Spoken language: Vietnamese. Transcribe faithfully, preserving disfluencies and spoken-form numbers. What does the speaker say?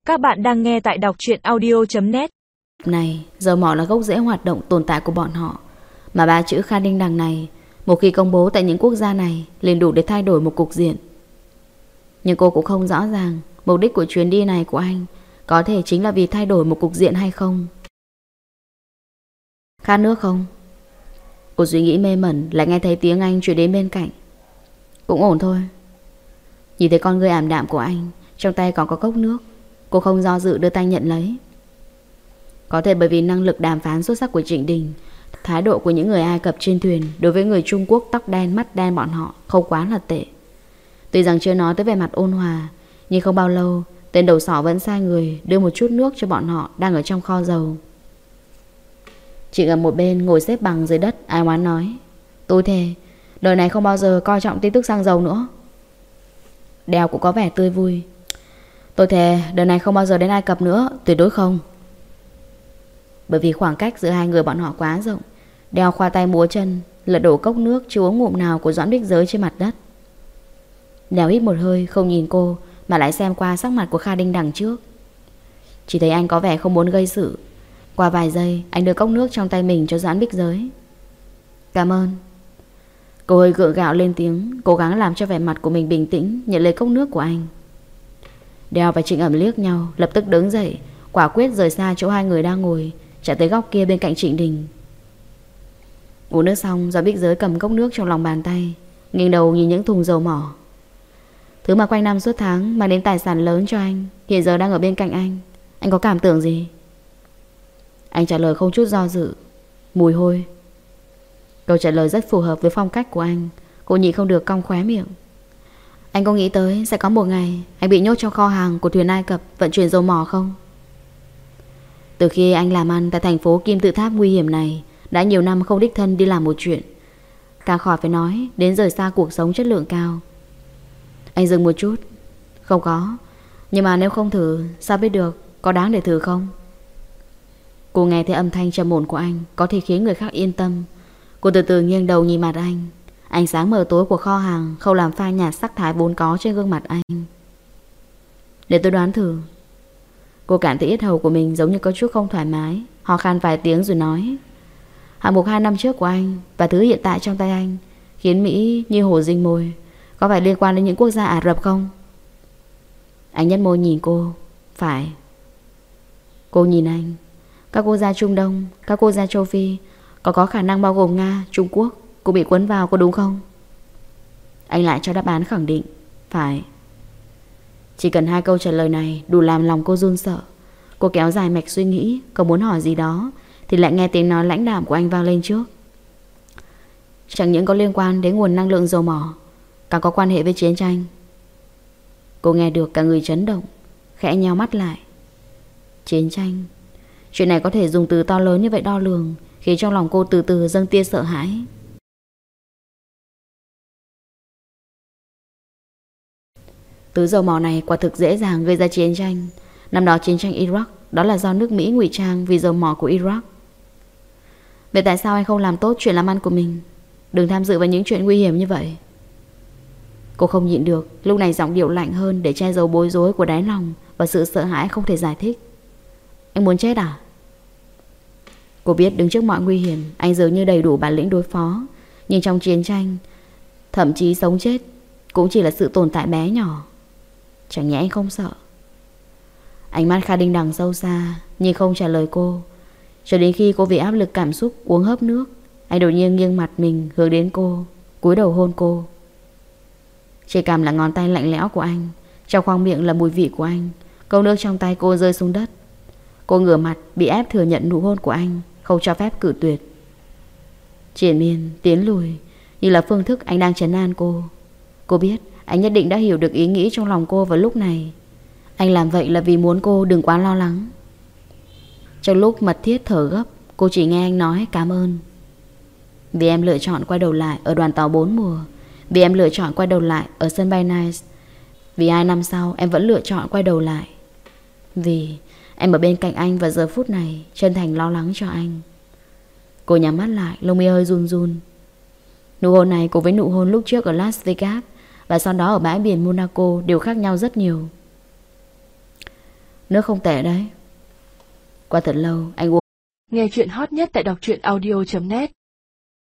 Các bạn đang nghe tại đọc truyện audio chấm net. Này, dầu mỏ là gốc rễ hoạt động tồn tại của bọn họ. Mà ba chữ Kha Đinh Đằng này, một khi công bố tại những quốc gia này, liền đủ để thay đổi một cục diện. Nhưng cô cũng không rõ ràng mục đích của chuyến đi này của anh có thể chính là vì thay đổi một cục diện hay không. Khát nước không? Cô suy nghĩ mê mẩn lại nghe thấy tiếng anh truyền đến bên cạnh. Cũng ổn thôi. Nhìn thấy con người ảm đạm của anh, trong tay còn có cốc nước, cô không do dự đưa tay nhận lấy. Có thể bởi vì năng lực đàm phán xuất sắc của Trịnh Đình, thái độ của những người Ai Cập trên thuyền đối với người Trung Quốc tóc đen mắt đen bọn họ không quá là tệ. Tuy rằng chưa nói tới vẻ mặt ôn hòa, nhưng không bao lâu tên đầu sỏ vẫn sai người đưa một chút nước cho bọn họ đang ở trong kho dầu. Chị ở một bên ngồi xếp bằng dưới đất ai oán nói: Tôi thề đời này không bao giờ coi trọng tin tức xăng dầu nữa. Đèo cũng có vẻ tươi vui: Tôi thề đời này không bao giờ đến Ai Cập nữa, tuyệt đối không. Bởi vì khoảng cách giữa hai người bọn họ quá rộng, Đèo khoa tay múa chân lật đổ cốc nước chưa uống ngụm nào của Doãn Bích Giới trên mặt đất. Đèo hít một hơi không nhìn cô mà lại xem qua sắc mặt của Kha Đinh Đằng trước. Chỉ thấy anh có vẻ không muốn gây sự. Qua vài giây anh đưa cốc nước trong tay mình cho Doãn Bích Giới. Cảm ơn. Cô hơi gượng gạo lên tiếng, cố gắng làm cho vẻ mặt của mình bình tĩnh, nhận lấy cốc nước của anh. Đèo và Trịnh Ẩm liếc nhau, lập tức đứng dậy, quả quyết rời xa chỗ hai người đang ngồi, chạy tới góc kia bên cạnh Trịnh Đình. Uống nước xong, Doãn Bích Giới cầm cốc nước trong lòng bàn tay, nghiêng đầu nhìn những thùng dầu mỏ. Thứ mà quanh năm suốt tháng mang đến tài sản lớn cho anh, hiện giờ đang ở bên cạnh anh. Anh có cảm tưởng gì? Anh trả lời không chút do dự: Mùi hôi. Câu trả lời rất phù hợp với phong cách của anh. Cô nhịn không được cong khóe miệng. Anh có nghĩ tới sẽ có một ngày anh bị nhốt trong kho hàng của thuyền Ai Cập vận chuyển dầu mỏ không? Từ khi anh làm ăn tại thành phố Kim Tự Tháp nguy hiểm này, đã nhiều năm không đích thân đi làm một chuyện, càng khỏi phải nói đến rời xa cuộc sống chất lượng cao. Anh dừng một chút. Không có. Nhưng mà nếu không thử sao biết được có đáng để thử không? Cô nghe thấy âm thanh trầm ổn của anh có thể khiến người khác yên tâm. Cô từ từ nghiêng đầu nhìn mặt anh. Ánh sáng mờ tối của kho hàng không làm phai nhạt sắc thái vốn có trên gương mặt anh. Để tôi đoán thử. Cô cảm thấy yết hầu của mình giống như có chút không thoải mái, ho khan vài tiếng rồi nói: Hạng mục hai năm trước của anh và thứ hiện tại trong tay anh khiến Mỹ như hổ rình mồi, có phải liên quan đến những quốc gia Ả Rập không? Anh nhếch môi nhìn cô. Phải. Cô nhìn anh. Các quốc gia Trung Đông, các quốc gia châu Phi, có có khả năng bao gồm Nga, Trung Quốc cũng bị cuốn vào, có đúng không? Anh lại cho đáp án khẳng định. Phải. Chỉ cần hai câu trả lời này đủ làm lòng cô run sợ. Cô kéo dài mạch suy nghĩ, có muốn hỏi gì đó thì lại nghe tiếng nói lãnh đạm của anh vang lên trước. Chẳng những có liên quan đến nguồn năng lượng dầu mỏ, càng có quan hệ với chiến tranh. Cô nghe được cả người chấn động, khẽ nheo mắt lại. Chiến tranh. Chuyện này có thể dùng từ to lớn như vậy đo lường, khiến trong lòng cô từ từ dâng tia sợ hãi. Thứ dầu mỏ này quả thực dễ dàng gây ra chiến tranh. Năm đó chiến tranh Iraq, đó là do nước Mỹ ngụy trang vì dầu mỏ của Iraq. Vậy tại sao anh không làm tốt chuyện làm ăn của mình, đừng tham dự vào những chuyện nguy hiểm như vậy? Cô không nhịn được, lúc này giọng điệu lạnh hơn để che giấu bối rối của đáy lòng và sự sợ hãi không thể giải thích. Anh muốn chết à? Cô biết đứng trước mọi nguy hiểm anh dường như đầy đủ bản lĩnh đối phó, nhưng trong chiến tranh, thậm chí sống chết cũng chỉ là sự tồn tại bé nhỏ. Chẳng nhẽ anh không sợ? Ánh mắt Kha Đinh Đằng sâu xa nhưng không trả lời cô, cho đến khi cô vì áp lực cảm xúc uống hớp nước. Anh đột nhiên nghiêng mặt mình hướng đến cô, cúi đầu hôn cô. Trên cằm là ngón tay lạnh lẽo của anh, trong khoang miệng là mùi vị của anh. Cốc nước trong tay cô rơi xuống đất. Cô ngửa mặt bị ép thừa nhận nụ hôn của anh, không cho phép cự tuyệt. Triển miên tiến lùi như là phương thức anh đang trấn an cô. Cô biết anh nhất định đã hiểu được ý nghĩ trong lòng cô vào lúc này. Anh làm vậy là vì muốn cô đừng quá lo lắng. Trong lúc mật thiết thở gấp, cô chỉ nghe anh nói cảm ơn. Vì em lựa chọn quay đầu lại ở đoàn tàu bốn mùa, vì em lựa chọn quay đầu lại ở sân bay Nice, vì hai năm sau em vẫn lựa chọn quay đầu lại, vì em ở bên cạnh anh vào giờ phút này, chân thành lo lắng cho anh. Cô nhắm mắt lại, lông mi hơi run run. Nụ hôn này cùng với nụ hôn lúc trước ở Las Vegas và sau đó ở bãi biển Monaco đều khác nhau rất nhiều. Nước không tệ đấy. Qua thật lâu anh uống. Nghe chuyện hot nhất tại đọc truyện audio chấm net.